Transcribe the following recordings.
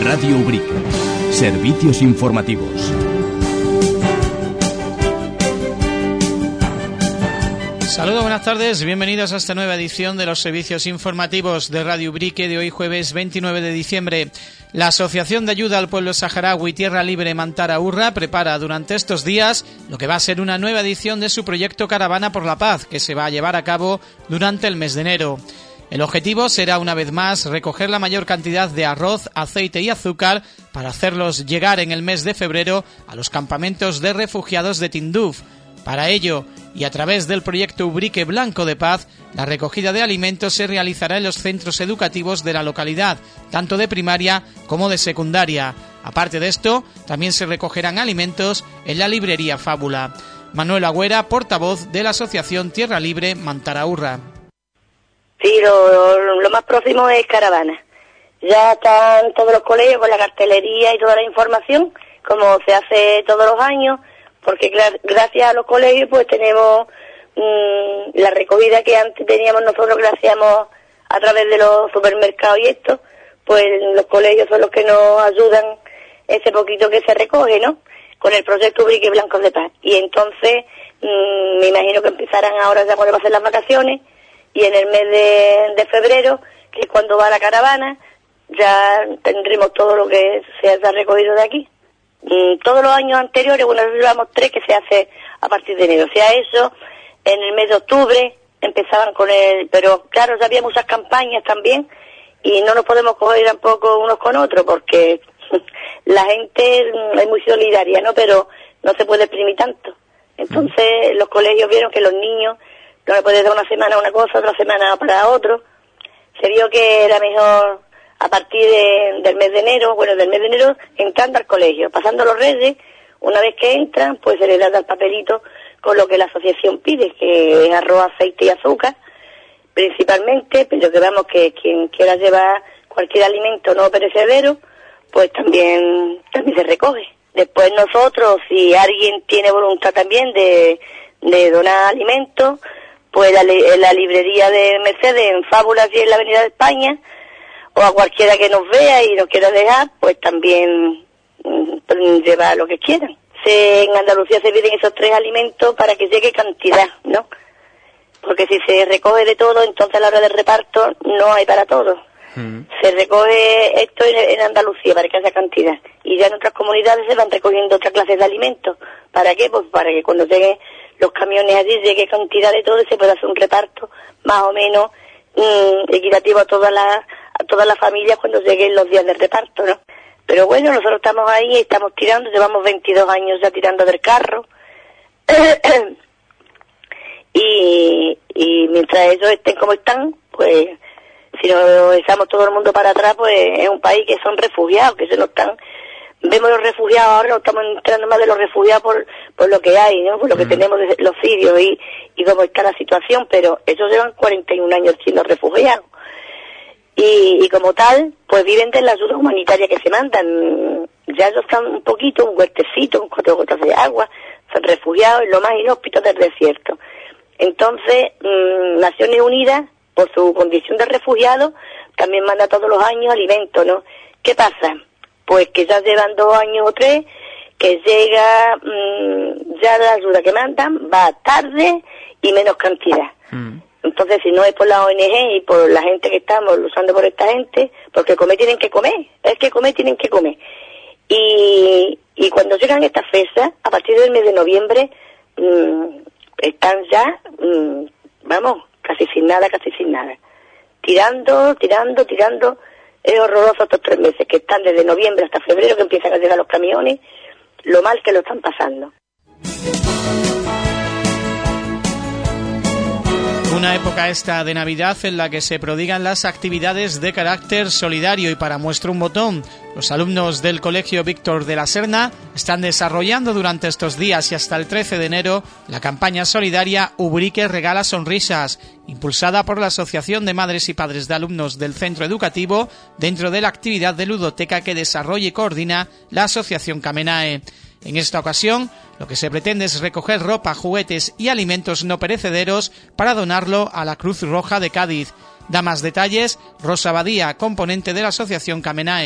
Radio Ubrique. Servicios informativos. Saludos, buenas tardes, bienvenidos a esta nueva edición de los servicios informativos de Radio Ubrique de hoy jueves 29 de diciembre. La Asociación de Ayuda al Pueblo Saharaui Tierra Libre Mantara Urra prepara durante estos días lo que va a ser una nueva edición de su proyecto Caravana por la Paz, que se va a llevar a cabo durante el mes de enero. El objetivo será una vez más recoger la mayor cantidad de arroz, aceite y azúcar para hacerlos llegar en el mes de febrero a los campamentos de refugiados de Tinduf. Para ello, y a través del proyecto Ubrique Blanco de Paz, la recogida de alimentos se realizará en los centros educativos de la localidad, tanto de primaria como de secundaria. Aparte de esto, también se recogerán alimentos en la librería Fábula. Manuel Agüera, portavoz de la Asociación Tierra Libre Mantara Urra. Sí, lo más próximo es Caravana. Ya están todos los colegios con la cartelería y toda la información, como se hace todos los años, porque gracias a los colegios pues tenemos la recogida que antes teníamos nosotros, que la hacíamos a través de los supermercados y esto, pues los colegios son los que nos ayudan ese poquito que se recoge, ¿no? Con el proyecto Ubrique Blanco de Paz. Y entonces me imagino que empezarán ahora ya cuando pasen las vacaciones, y en el mes de febrero, que es cuando va la caravana, ya tendremos todo lo que se haya recogido de aquí. Todos los años anteriores, bueno, llevamos 3 que se hace a partir de enero. O sea, eso, en el mes de octubre empezaban con pero claro, ya había muchas campañas también, y no nos podemos coger tampoco unos con otros, porque la gente es muy solidaria, ¿no? Pero no se puede exprimir tanto. Entonces, los colegios vieron que los niños no le pueden dar una semana una cosa, otra semana para otro. Se vio que era mejor a partir del mes de enero, entrando al colegio, pasando los Reyes, una vez que entran, pues se les da el papelito con lo que la asociación pide, que es arroz, aceite y azúcar, principalmente, pero que vamos, que quien quiera llevar cualquier alimento no perecedero, pues también se recoge. Después nosotros, si alguien tiene voluntad también de donar alimentos, pues en la librería de Mercedes, en Fábulas y en la Avenida de España, o a cualquiera que nos vea y nos quiera dejar, pues también llevar lo que quieran. En Andalucía se piden esos 3 alimentos para que llegue cantidad, ¿no? Porque si se recoge de todo, entonces a la hora del reparto no hay para todos. Se recoge esto en Andalucía para que haya cantidad. Y ya en otras comunidades se van recogiendo otras clases de alimentos. ¿Para qué? Pues para que cuando lleguen los camiones allí llegue cantidad de todo y se pueda hacer un reparto más o menos equitativo a todas las familias cuando lleguen los días del reparto, ¿no? Pero bueno, nosotros estamos ahí, estamos tirando, llevamos 22 años ya tirando del carro. y mientras ellos estén como están, pues si nos echamos todo el mundo para atrás, pues es un país que son refugiados, que se nos están... Vemos los refugiados ahora, nos estamos enterando más de los refugiados por lo que hay, ¿no? Por lo que tenemos de los sirios y cómo está la situación, pero ellos llevan 41 años siendo refugiados. Y como tal, pues viven de la ayuda humanitaria que se mandan. Ya ellos están un poquito, un huertecito, con 4 gotas de agua, son refugiados en lo más inhóspito del desierto. Entonces, Naciones Unidas, por su condición de refugiado, también manda todos los años alimentos, ¿no? ¿Qué pasa? Pues que ya llevan 2 años o 3, que llega ya la ayuda que mandan, va tarde y menos cantidad. Entonces, si no es por la ONG y por la gente que estamos luchando por esta gente, porque comer tienen que comer, tienen que comer. Y cuando llegan estas fechas, a partir del mes de noviembre, están ya, casi sin nada. Tirando. Es horroroso estos 3 meses, que están desde noviembre hasta febrero, que empiezan a llegar los camiones, lo mal que lo están pasando. Una época esta de Navidad en la que se prodigan las actividades de carácter solidario, y para muestra un botón, los alumnos del Colegio Víctor de la Serna están desarrollando durante estos días y hasta el 13 de enero la campaña solidaria Ubrique Regala Sonrisas, impulsada por la Asociación de Madres y Padres de Alumnos del Centro Educativo dentro de la actividad de ludoteca que desarrolla y coordina la Asociación Camenae. En esta ocasión, lo que se pretende es recoger ropa, juguetes y alimentos no perecederos para donarlo a la Cruz Roja de Cádiz. Da más detalles Rosa Badía, componente de la Asociación Camenae.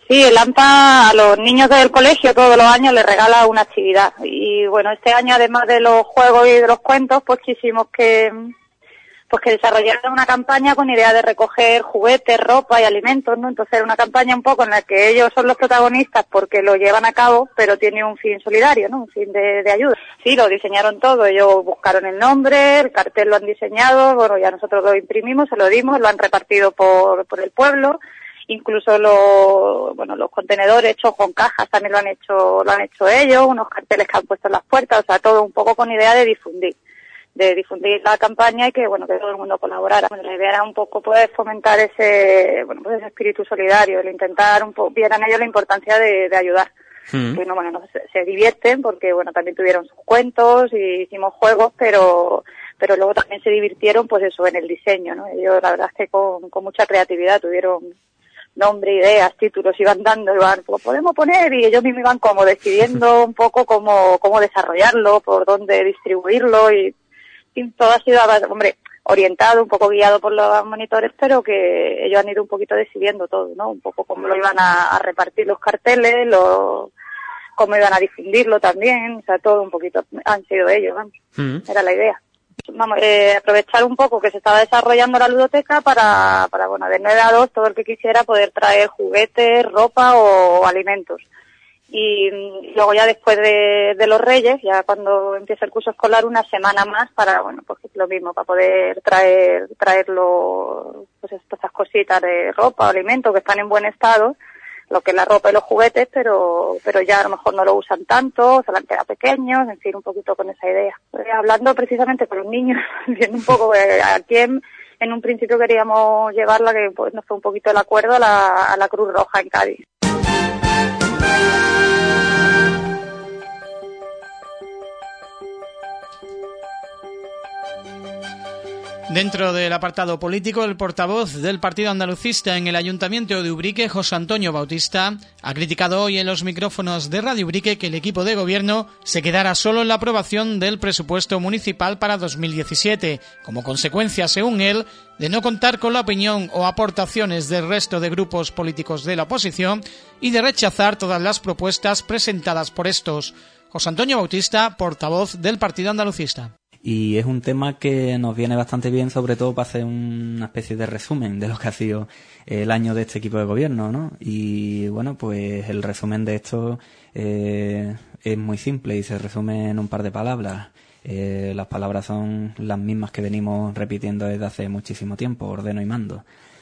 Sí, el AMPA a los niños del colegio todos los años les regala una actividad. Y bueno, este año, además de los juegos y de los cuentos, pues quisimos que desarrollaran una campaña con idea de recoger juguetes, ropa y alimentos, ¿no? Entonces era una campaña un poco en la que ellos son los protagonistas porque lo llevan a cabo, pero tiene un fin solidario, ¿no? Un fin de ayuda. Sí, lo diseñaron todo, ellos buscaron el nombre, el cartel lo han diseñado, bueno, ya nosotros lo imprimimos, se lo dimos, lo han repartido por el pueblo. Incluso los contenedores hechos con cajas también lo han hecho ellos, unos carteles que han puesto en las puertas, o sea, todo un poco con idea de difundir la campaña y que todo el mundo colaborara. Bueno, la idea era un poco pues fomentar ese espíritu solidario, el intentar vieran ellos la importancia de ayudar. Que se divierten porque también tuvieron sus cuentos y hicimos juegos, pero luego también se divirtieron pues eso en el diseño, ¿no? Ellos la verdad es que con mucha creatividad tuvieron nombre, ideas, títulos, iban pues podemos poner, y ellos mismos iban como decidiendo un poco cómo desarrollarlo, por dónde distribuirlo, y todo ha sido, orientado, un poco guiado por los monitores, pero que ellos han ido un poquito decidiendo todo, ¿no? Un poco cómo lo iban a repartir los carteles, cómo iban a difundirlo también, o sea, todo un poquito han sido ellos, era la idea. Aprovechar un poco que se estaba desarrollando la ludoteca para de 9 a 2 todo el que quisiera poder traer juguetes, ropa o alimentos. Y luego ya después de los Reyes, ya cuando empieza el curso escolar, una semana más para, pues lo mismo, para poder traerlo, pues estas cositas de ropa o alimentos que están en buen estado, lo que es la ropa y los juguetes, pero ya a lo mejor no lo usan tanto, se le han quedado pequeños, en fin, un poquito con esa idea. Hablando precisamente con los niños, viendo un poco aquí en un principio queríamos llevarla, que pues nos fue un poquito el acuerdo, a la Cruz Roja en Cádiz. Dentro del apartado político, el portavoz del Partido Andalucista en el Ayuntamiento de Ubrique, José Antonio Bautista, ha criticado hoy en los micrófonos de Radio Ubrique que el equipo de gobierno se quedara solo en la aprobación del presupuesto municipal para 2017, como consecuencia, según él, de no contar con la opinión o aportaciones del resto de grupos políticos de la oposición y de rechazar todas las propuestas presentadas por estos. José Antonio Bautista, portavoz del Partido Andalucista. Y es un tema que nos viene bastante bien, sobre todo para hacer una especie de resumen de lo que ha sido el año de este equipo de gobierno, ¿no? Y bueno, pues el resumen de esto es muy simple y se resume en un par de palabras. Las palabras son las mismas que venimos repitiendo desde hace muchísimo tiempo: ordeno y mando.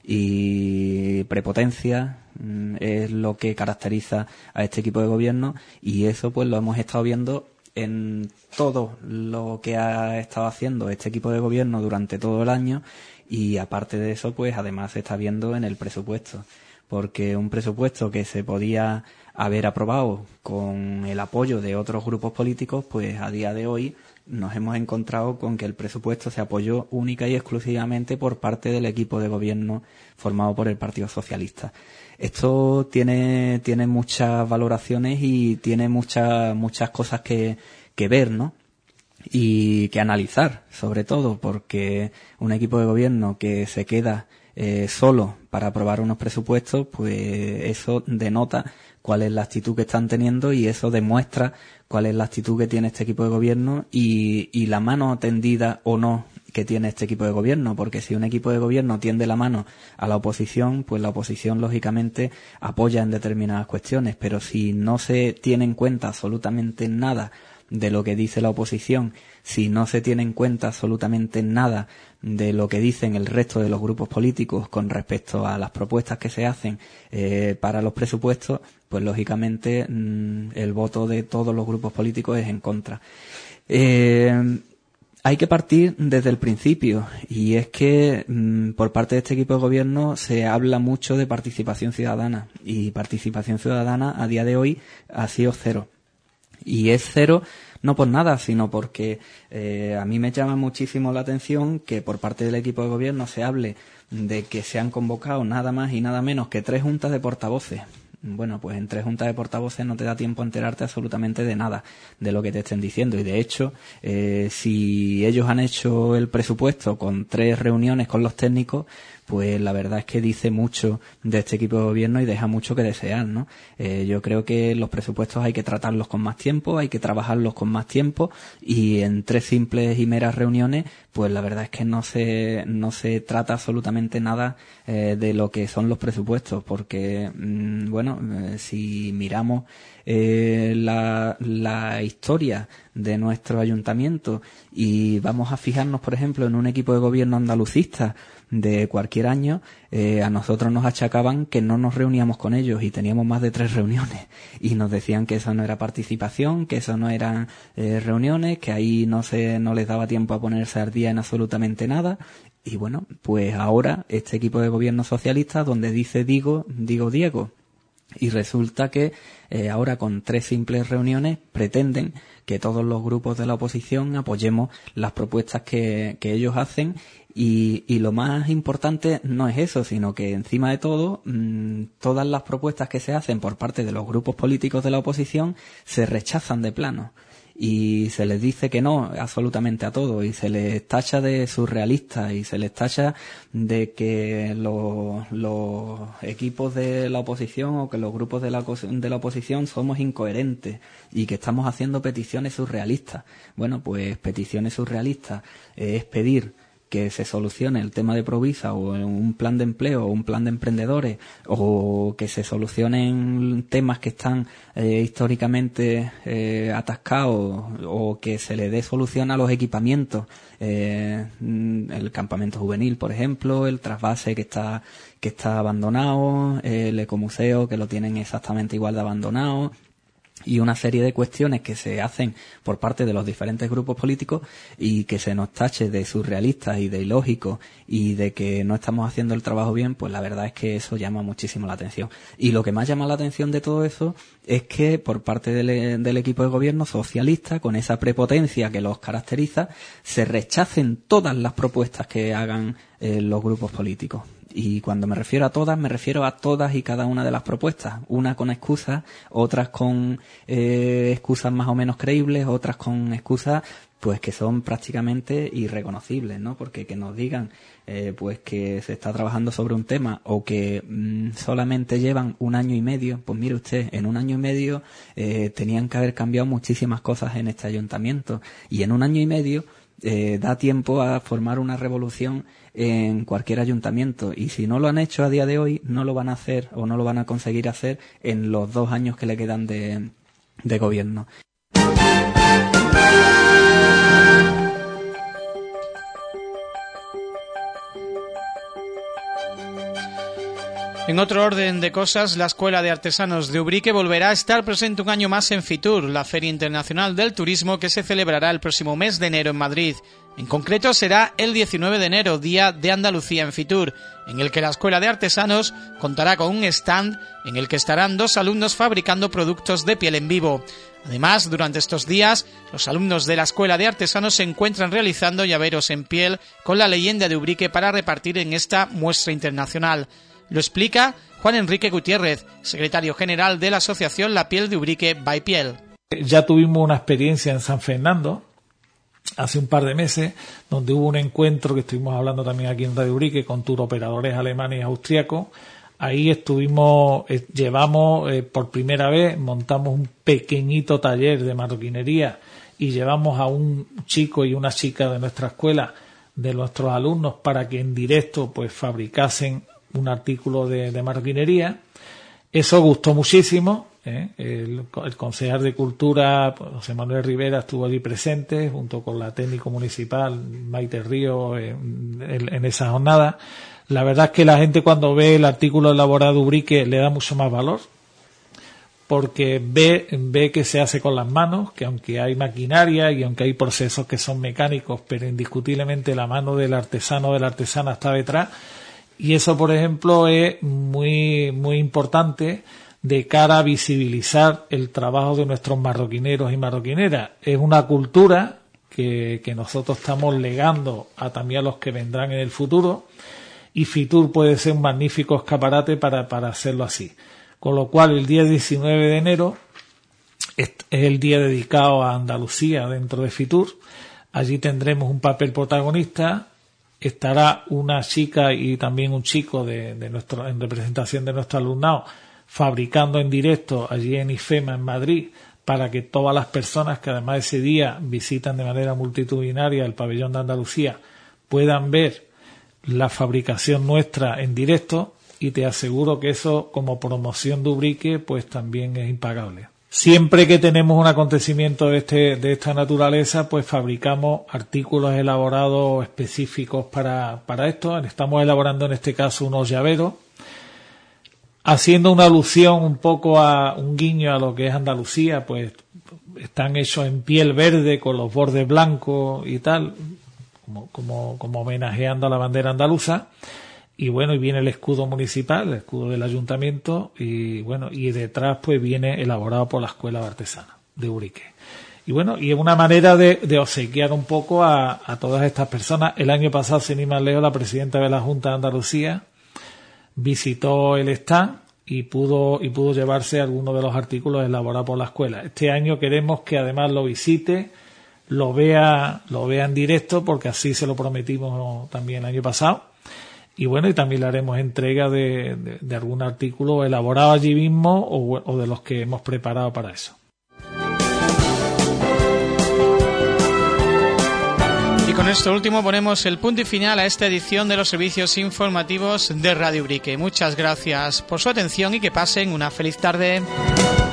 Y prepotencia es lo que caracteriza a este equipo de gobierno, y eso pues lo hemos estado viendo en todo lo que ha estado haciendo este equipo de gobierno durante todo el año, y aparte de eso pues además se está viendo en el presupuesto, porque un presupuesto que se podía haber aprobado con el apoyo de otros grupos políticos, pues a día de hoy nos hemos encontrado con que el presupuesto se apoyó única y exclusivamente por parte del equipo de gobierno formado por el Partido Socialista. Esto tiene muchas valoraciones y tiene muchas cosas que ver, ¿no? Y que analizar, sobre todo, porque un equipo de gobierno que se queda solo para aprobar unos presupuestos, pues eso denota cuál es la actitud que están teniendo, y eso demuestra cuál es la actitud que tiene este equipo de gobierno y la mano tendida o no que tiene este equipo de gobierno, porque si un equipo de gobierno tiende la mano a la oposición, pues la oposición lógicamente apoya en determinadas cuestiones, pero si no se tiene en cuenta absolutamente nada de lo que dice la oposición, si no se tiene en cuenta absolutamente nada de lo que dicen el resto de los grupos políticos con respecto a las propuestas que se hacen para los presupuestos, pues lógicamente el voto de todos los grupos políticos es en contra. Hay que partir desde el principio, y es que por parte de este equipo de gobierno se habla mucho de participación ciudadana, y participación ciudadana a día de hoy ha sido cero. Y es cero no por nada, sino porque a mí me llama muchísimo la atención que por parte del equipo de gobierno se hable de que se han convocado nada más y nada menos que 3 juntas de portavoces. bueno, pues en 3 juntas de portavoces no te da tiempo a enterarte absolutamente de nada de lo que te estén diciendo. Y de hecho, si ellos han hecho el presupuesto con 3 reuniones con los técnicos, pues la verdad es que dice mucho de este equipo de gobierno y deja mucho que desear, ¿no? Yo creo que los presupuestos hay que tratarlos con más tiempo, hay que trabajarlos con más tiempo, y en 3 simples y meras reuniones, pues la verdad es que no se trata absolutamente nada de lo que son los presupuestos, porque si miramos la historia de nuestro ayuntamiento y vamos a fijarnos, por ejemplo, en un equipo de gobierno andalucista de cualquier año, a nosotros nos achacaban que no nos reuníamos con ellos y teníamos más de 3 reuniones y nos decían que eso no era participación, que eso no eran reuniones, que ahí no les daba tiempo a ponerse al día en absolutamente nada. Y bueno, pues ahora este equipo de gobierno socialista, donde dice digo Diego, y resulta que ahora con 3 simples reuniones pretenden que todos los grupos de la oposición apoyemos las propuestas que ellos hacen, y lo más importante no es eso, sino que encima de todo todas las propuestas que se hacen por parte de los grupos políticos de la oposición se rechazan de plano. Y se les dice que no absolutamente a todo, y se les tacha de surrealistas, y se les tacha de que los equipos de la oposición o que los grupos de la oposición somos incoherentes y que estamos haciendo peticiones surrealistas. Bueno, pues peticiones surrealistas es pedir que se solucione el tema de Provisa, o un plan de empleo, o un plan de emprendedores, o que se solucionen temas que están históricamente atascados, o que se le dé solución a los equipamientos, el campamento juvenil, por ejemplo, el trasvase que está abandonado, el ecomuseo que lo tienen exactamente igual de abandonado, y una serie de cuestiones que se hacen por parte de los diferentes grupos políticos, y que se nos tache de surrealistas y de ilógicos y de que no estamos haciendo el trabajo bien, pues la verdad es que eso llama muchísimo la atención. Y lo que más llama la atención de todo eso es que por parte del equipo de gobierno socialista, con esa prepotencia que los caracteriza, se rechacen todas las propuestas que hagan los grupos políticos. Y cuando me refiero a todas, me refiero a todas y cada una de las propuestas. Una con excusas, otras con excusas más o menos creíbles, otras con excusas pues que son prácticamente irreconocibles, ¿no? Porque que nos digan pues que se está trabajando sobre un tema, o que solamente llevan 1 año y medio, pues mire usted, en 1 año y medio tenían que haber cambiado muchísimas cosas en este ayuntamiento, y en 1 año y medio da tiempo a formar una revolución en cualquier ayuntamiento, y si no lo han hecho a día de hoy, no lo van a hacer o no lo van a conseguir hacer en los 2 años que le quedan de gobierno. En otro orden de cosas, la Escuela de Artesanos de Ubrique volverá a estar presente un año más en Fitur, la Feria Internacional del Turismo que se celebrará el próximo mes de enero en Madrid. En concreto será el 19 de enero, Día de Andalucía en Fitur, en el que la Escuela de Artesanos contará con un stand en el que estarán 2 alumnos fabricando productos de piel en vivo. Además, durante estos días, los alumnos de la Escuela de Artesanos se encuentran realizando llaveros en piel con la leyenda de Ubrique para repartir en esta muestra internacional. Lo explica Juan Enrique Gutiérrez, secretario general de la asociación La Piel de Ubrique by Piel. Ya tuvimos una experiencia en San Fernando hace un par de meses, donde hubo un encuentro que estuvimos hablando también aquí en Radio Ubrique con turoperadores alemanes y austríacos. Ahí llevamos por primera vez, montamos un pequeñito taller de marroquinería y llevamos a un chico y una chica de nuestra escuela, de nuestros alumnos, para que en directo pues fabricasen un artículo de marroquinería. Eso gustó muchísimo. El concejal de Cultura, José Manuel Rivera, estuvo allí presente junto con la técnico municipal Maite Río en esa jornada. La verdad es que la gente, cuando ve el artículo elaborado de Ubrique, le da mucho más valor, porque ve que se hace con las manos, que aunque hay maquinaria y aunque hay procesos que son mecánicos, pero indiscutiblemente la mano del artesano o de la artesana está detrás. Y eso, por ejemplo, es muy, muy importante de cara a visibilizar el trabajo de nuestros marroquineros y marroquineras. Es una cultura que nosotros estamos legando también a los que vendrán en el futuro, y Fitur puede ser un magnífico escaparate para hacerlo así. con lo cual el día 19 de enero es el día dedicado a Andalucía dentro de Fitur. Allí tendremos un papel protagonista, estará una chica y también un chico en representación de nuestro alumnado fabricando en directo allí en IFEMA en Madrid, para que todas las personas que además ese día visitan de manera multitudinaria el pabellón de Andalucía puedan ver la fabricación nuestra en directo, y te aseguro que eso como promoción de Ubrique pues también es impagable. Siempre que tenemos un acontecimiento de esta naturaleza, pues fabricamos artículos elaborados específicos para esto. Estamos elaborando en este caso unos llaveros, haciendo una alusión un poco a un guiño a lo que es Andalucía, pues están hechos en piel verde con los bordes blancos y tal, como homenajeando a la bandera andaluza. Y bueno, y viene el escudo municipal, el escudo del ayuntamiento, y bueno, y detrás pues viene elaborado por la Escuela de Artesanos de Ubrique. Y bueno, y es una manera de obsequiar un poco a todas estas personas. El año pasado, sin ir más lejos, la presidenta de la Junta de Andalucía visitó el stand y pudo llevarse algunos de los artículos elaborados por la escuela. Este año queremos que además lo visite, lo vea en directo, porque así se lo prometimos también el año pasado. Y bueno, y también le haremos entrega de algún artículo elaborado allí mismo o de los que hemos preparado para eso. Y con esto último ponemos el punto y final a esta edición de los servicios informativos de Radio Ubrique. Muchas gracias por su atención y que pasen una feliz tarde.